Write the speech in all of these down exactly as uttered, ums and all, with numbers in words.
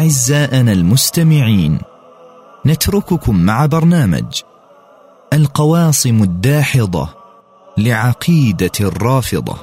أعزائنا المستمعين، نترككم مع برنامج القواصم الداحضة لعقيدة الرافضة.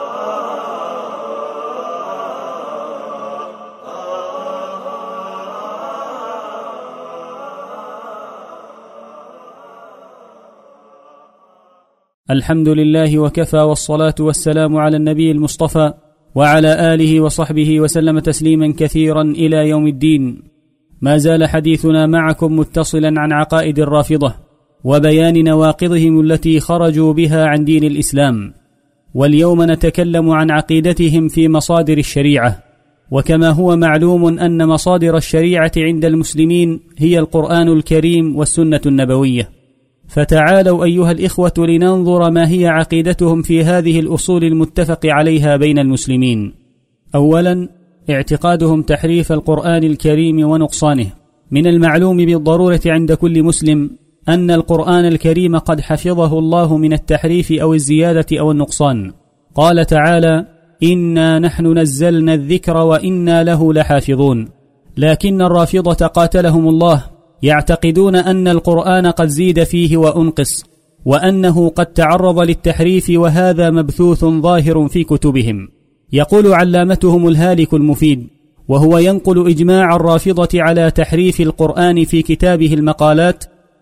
الحمد لله وكفى، والصلاة والسلام على النبي المصطفى وعلى آله وصحبه وسلم تسليما كثيرا إلى يوم الدين. ما زال حديثنا معكم متصلا عن عقائد الرافضة وبيان نواقضهم التي خرجوا بها عن دين الإسلام، واليوم نتكلم عن عقيدتهم في مصادر الشريعة. وكما هو معلوم أن مصادر الشريعة عند المسلمين هي القرآن الكريم والسنة النبوية، فتعالوا أيها الإخوة لننظر ما هي عقيدتهم في هذه الأصول المتفق عليها بين المسلمين. أولا، اعتقادهم تحريف القرآن الكريم ونقصانه. من المعلوم بالضرورة عند كل مسلم أن القرآن الكريم قد حفظه الله من التحريف أو الزيادة أو النقصان. قال تعالى: إنا نحن نزلنا الذكر وإنا له لحافظون. لكن الرافضة قاتلهم الله يعتقدون أن القرآن قد زيد فيه وأنقص، وأنه قد تعرض للتحريف، وهذا مبثوث ظاهر في كتبهم. يقول علامتهم الهالك المفيد، وهو ينقل إجماع الرافضة على تحريف القرآن في كتابه المقالات: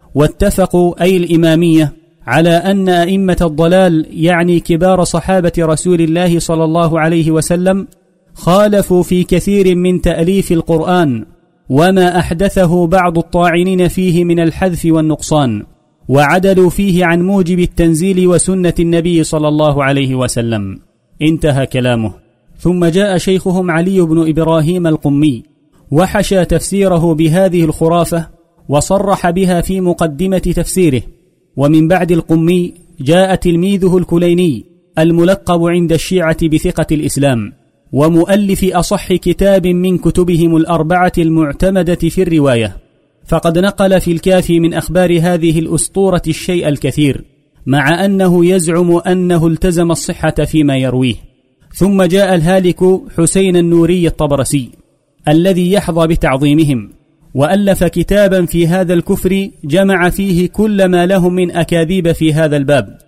واتفقوا أي الإمامية على أن أئمة الضلال، يعني كبار صحابة رسول الله صلى الله عليه وسلم، خالفوا في كثير من تأليف القرآن وما أحدثه بعض الطاعنين فيه من الحذف والنقصان، وعدلوا فيه عن موجب التنزيل وسنة النبي صلى الله عليه وسلم. انتهى كلامه. ثم جاء شيخهم علي بن إبراهيم القمي وحشى تفسيره بهذه الخرافة وصرح بها في مقدمة تفسيره. ومن بعد القمي جاء تلميذه الكليني الملقب عند الشيعة بثقة الإسلام، ومؤلف أصح كتاب من كتبهم الأربعة المعتمدة في الرواية، فقد نقل في الكافي من أخبار هذه الأسطورة الشيء الكثير، مع أنه يزعم أنه التزم الصحة فيما يرويه. ثم جاء الهالك حسين النوري الطبرسي الذي يحظى بتعظيمهم، وألف كتابا في هذا الكفر جمع فيه كل ما لهم من أكاذيب في هذا الباب،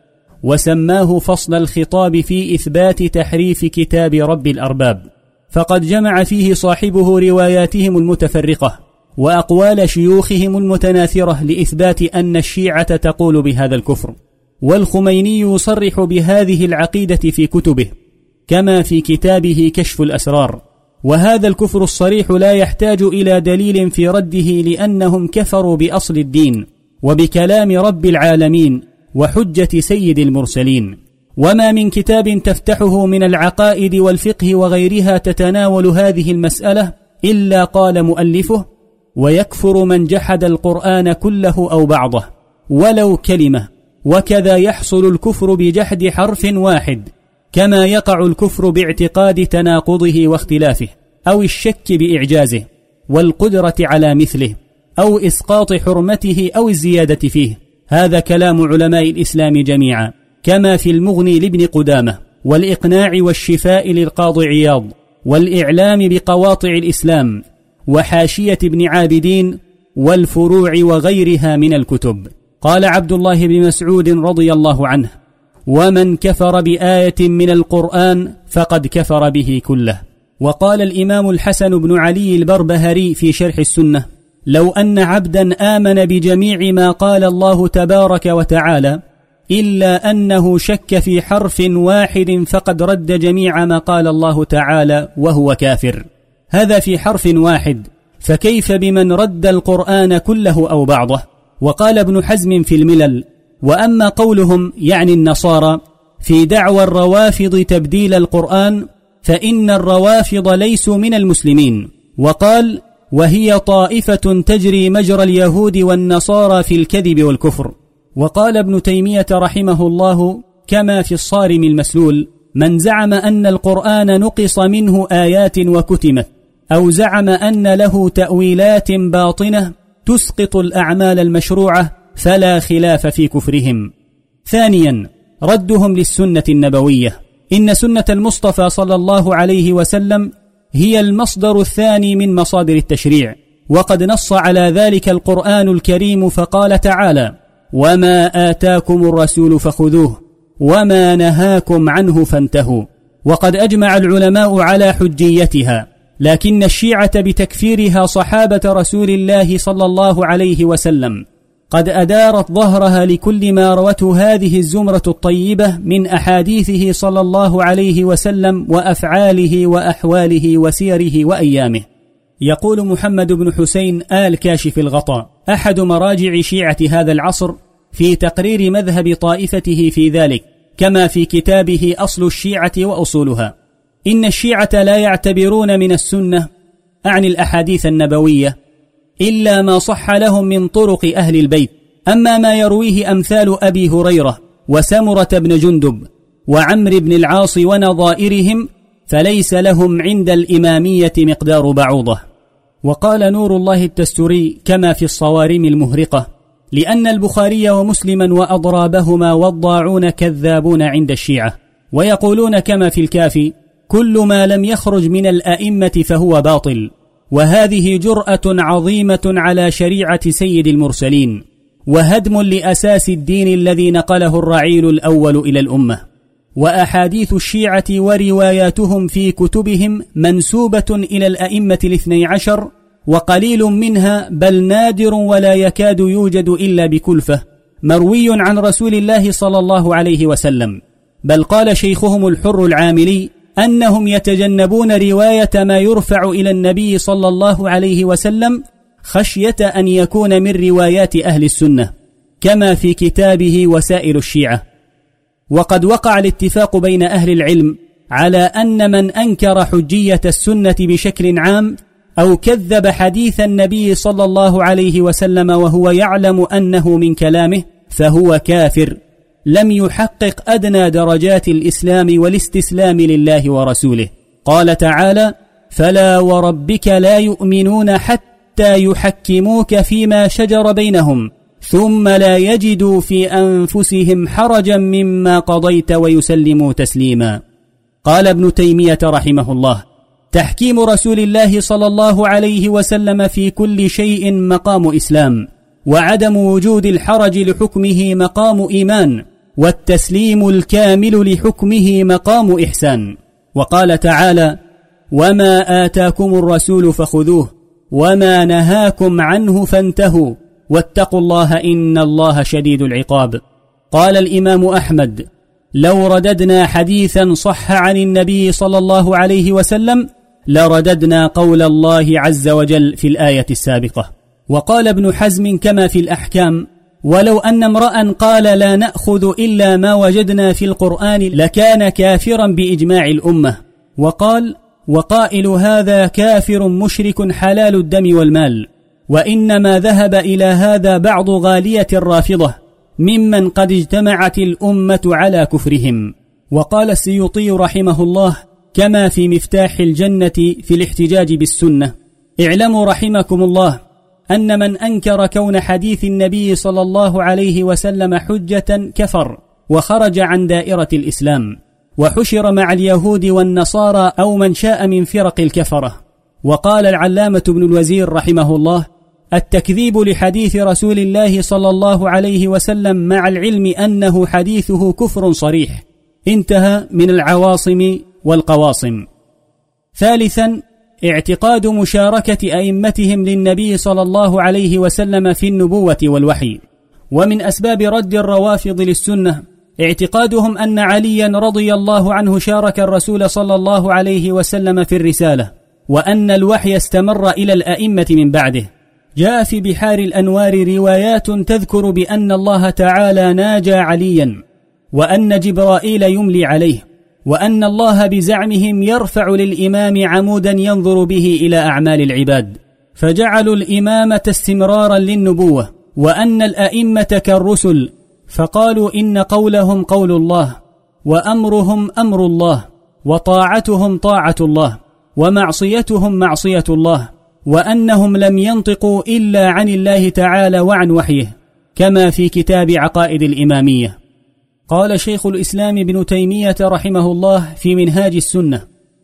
وسماه فصل الخطاب في إثبات تحريف كتاب رب الأرباب. فقد جمع فيه صاحبه رواياتهم المتفرقة وأقوال شيوخهم المتناثرة لإثبات أن الشيعة تقول بهذا الكفر. والخميني يصرح بهذه العقيدة في كتبه، كما في كتابه كشف الأسرار. وهذا الكفر الصريح لا يحتاج إلى دليل في رده، لأنهم كفروا بأصل الدين وبكلام رب العالمين وحجة سيد المرسلين. وما من كتاب تفتحه من العقائد والفقه وغيرها تتناول هذه المسألة إلا قال مؤلفه: ويكفر من جحد القرآن كله أو بعضه ولو كلمة. وكذا يحصل الكفر بجحد حرف واحد، كما يقع الكفر باعتقاد تناقضه واختلافه، أو الشك بإعجازه والقدرة على مثله، أو إسقاط حرمته أو الزيادة فيه. هذا كلام علماء الإسلام جميعا، كما في المغني لابن قدامة، والإقناع والشفاء للقاضي عياض، والإعلام بقواطع الإسلام، وحاشية ابن عابدين، والفروع وغيرها من الكتب. قال عبد الله بن مسعود رضي الله عنه: ومن كفر بآية من القرآن فقد كفر به كله. وقال الإمام الحسن بن علي البربهاري في شرح السنة: لو أن عبدا آمن بجميع ما قال الله تبارك وتعالى إلا أنه شك في حرف واحد فقد رد جميع ما قال الله تعالى وهو كافر. هذا في حرف واحد، فكيف بمن رد القرآن كله أو بعضه؟ وقال ابن حزم في الملل: وأما قولهم، يعني النصارى، في دعوى الروافض تبديل القرآن، فإن الروافض ليسوا من المسلمين. وقال: وهي طائفة تجري مجرى اليهود والنصارى في الكذب والكفر. وقال ابن تيمية رحمه الله كما في الصارم المسلول: من زعم أن القرآن نقص منه آيات وكتمت، أو زعم أن له تأويلات باطنة تسقط الأعمال المشروعة، فلا خلاف في كفرهم. ثانيا، ردهم للسنة النبوية. إن سنة المصطفى صلى الله عليه وسلم هي المصدر الثاني من مصادر التشريع، وقد نص على ذلك القرآن الكريم فقال تعالى: وما آتاكم الرسول فخذوه وما نهاكم عنه فانتهوا. وقد أجمع العلماء على حجيتها، لكن الشيعة بتكفيرها صحابة رسول الله صلى الله عليه وسلم قد أدارت ظهرها لكل ما روته هذه الزمرة الطيبة من أحاديثه صلى الله عليه وسلم وأفعاله وأحواله وسيره وأيامه. يقول محمد بن حسين آل كاشف الغطاء أحد مراجع شيعة هذا العصر في تقرير مذهب طائفته في ذلك، كما في كتابه أصل الشيعة وأصولها: إن الشيعة لا يعتبرون من السنة، أعني الأحاديث النبوية، إلا ما صح لهم من طرق أهل البيت، أما ما يرويه أمثال أبي هريرة وسمرة بن جندب وعمر بن العاص ونظائرهم فليس لهم عند الإمامية مقدار بعوضة. وقال نور الله التستري كما في الصوارم المهرقة: لأن البخاري ومسلما وأضرابهما وضاعون كذابون عند الشيعة، ويقولون كما في الكافي: كل ما لم يخرج من الأئمة فهو باطل. وهذه جرأة عظيمة على شريعة سيد المرسلين، وهدم لأساس الدين الذي نقله الرعيل الأول إلى الأمة. وأحاديث الشيعة ورواياتهم في كتبهم منسوبة إلى الأئمة الاثني عشر، وقليل منها بل نادر ولا يكاد يوجد إلا بكلفة مروي عن رسول الله صلى الله عليه وسلم. بل قال شيخهم الحر العاملي أنهم يتجنبون رواية ما يرفع إلى النبي صلى الله عليه وسلم خشية أن يكون من روايات أهل السنة، كما في كتابه وسائل الشيعة. وقد وقع الاتفاق بين أهل العلم على أن من أنكر حجية السنة بشكل عام أو كذب حديث النبي صلى الله عليه وسلم وهو يعلم أنه من كلامه فهو كافر، لم يحقق أدنى درجات الإسلام والاستسلام لله ورسوله. قال تعالى: فلا وربك لا يؤمنون حتى يحكموك فيما شجر بينهم ثم لا يجدوا في أنفسهم حرجا مما قضيت ويسلموا تسليما. قال ابن تيمية رحمه الله: تحكيم رسول الله صلى الله عليه وسلم في كل شيء مقام إسلام، وعدم وجود الحرج لحكمه مقام إيمان، والتسليم الكامل لحكمه مقام إحسان. وقال تعالى: وما آتاكم الرسول فخذوه وما نهاكم عنه فانتهوا واتقوا الله إن الله شديد العقاب. قال الإمام أحمد: لو رددنا حديثا صح عن النبي صلى الله عليه وسلم لرددنا قول الله عز وجل في الآية السابقة. وقال ابن حزم كما في الأحكام: ولو أن امرأ قال لا نأخذ إلا ما وجدنا في القرآن لكان كافرا بإجماع الأمة. وقال: وقائل هذا كافر مشرك حلال الدم والمال. وإنما ذهب إلى هذا بعض غالية الرافضة ممن قد اجتمعت الأمة على كفرهم. وقال السيوطي رحمه الله كما في مفتاح الجنة في الاحتجاج بالسنة: اعلموا رحمكم الله أن من أنكر كون حديث النبي صلى الله عليه وسلم حجة كفر وخرج عن دائرة الإسلام، وحشر مع اليهود والنصارى أو من شاء من فرق الكفرة. وقال العلامة ابن الوزير رحمه الله: التكذيب لحديث رسول الله صلى الله عليه وسلم مع العلم أنه حديثه كفر صريح. انتهى من العواصم والقواصم. ثالثا، اعتقاد مشاركة أئمتهم للنبي صلى الله عليه وسلم في النبوة والوحي. ومن أسباب رد الروافض للسنة اعتقادهم أن عليا رضي الله عنه شارك الرسول صلى الله عليه وسلم في الرسالة، وأن الوحي استمر إلى الأئمة من بعده. جاء في بحار الأنوار روايات تذكر بأن الله تعالى ناجى عليا، وأن جبرائيل يملي عليه، وأن الله بزعمهم يرفع للإمام عمودا ينظر به إلى أعمال العباد، فجعلوا الإمامة استمرارا للنبوة، وأن الأئمة كالرسل، فقالوا إن قولهم قول الله، وأمرهم أمر الله، وطاعتهم طاعة الله، ومعصيتهم معصية الله، وأنهم لم ينطقوا إلا عن الله تعالى وعن وحيه، كما في كتاب عقائد الإمامية. قال شيخ الإسلام ابن تيمية رحمه الله في منهاج السنة: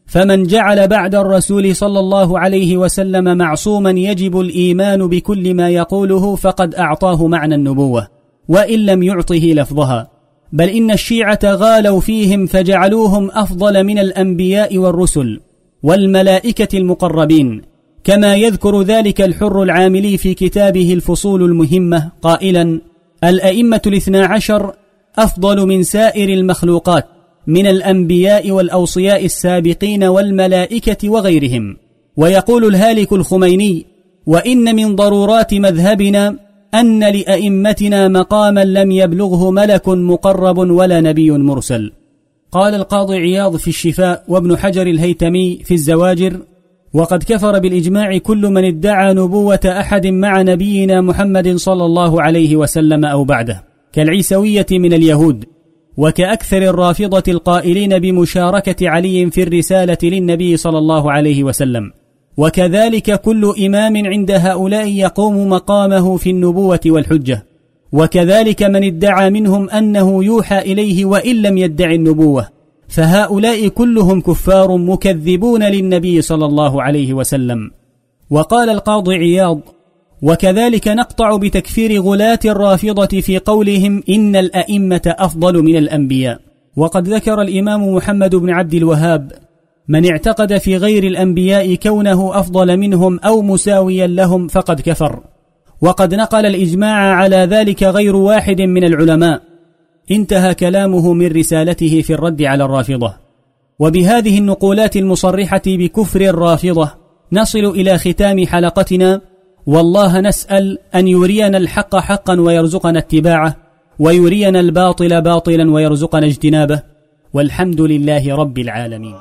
فمن جعل بعد الرسول صلى الله عليه وسلم معصوما يجب الإيمان بكل ما يقوله فقد أعطاه معنى النبوة وإن لم يعطه لفظها، بل إن الشيعة غالوا فيهم فجعلوهم أفضل من الأنبياء والرسل والملائكة المقربين، كما يذكر ذلك الحر العاملي في كتابه الفصول المهمة قائلا: الأئمة الاثنى عشر أفضل من سائر المخلوقات من الأنبياء والأوصياء السابقين والملائكة وغيرهم. ويقول الهالك الخميني: وإن من ضرورات مذهبنا أن لأئمتنا مقاما لم يبلغه ملك مقرب ولا نبي مرسل. قال القاضي عياض في الشفاء، وابن حجر الهيتمي في الزواجر: وقد كفر بالإجماع كل من ادعى نبوة أحد مع نبينا محمد صلى الله عليه وسلم أو بعده، كالعيسوية من اليهود، وكأكثر الرافضة القائلين بمشاركة علي في الرسالة للنبي صلى الله عليه وسلم، وكذلك كل إمام عند هؤلاء يقوم مقامه في النبوة والحجة، وكذلك من ادعى منهم أنه يوحى إليه وإن لم يدعي النبوة، فهؤلاء كلهم كفار مكذبون للنبي صلى الله عليه وسلم. وقال القاضي عياض: وكذلك نقطع بتكفير غلاة الرافضة في قولهم إن الأئمة أفضل من الأنبياء. وقد ذكر الإمام محمد بن عبد الوهاب: من اعتقد في غير الأنبياء كونه أفضل منهم أو مساويا لهم فقد كفر. وقد نقل الإجماع على ذلك غير واحد من العلماء. انتهى كلامه من رسالته في الرد على الرافضة. وبهذه النقولات المصرحة بكفر الرافضة نصل إلى ختام حلقتنا، والله نسأل أن يرينا الحق حقا ويرزقنا اتباعه، ويرينا الباطل باطلا ويرزقنا اجتنابه، والحمد لله رب العالمين.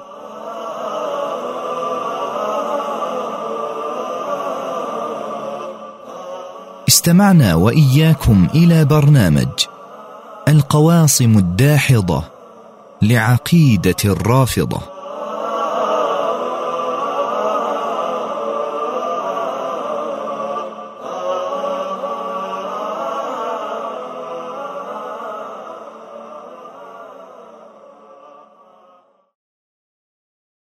استمعنا وإياكم إلى برنامج القواصم الداحضة لعقيدة الرافضة.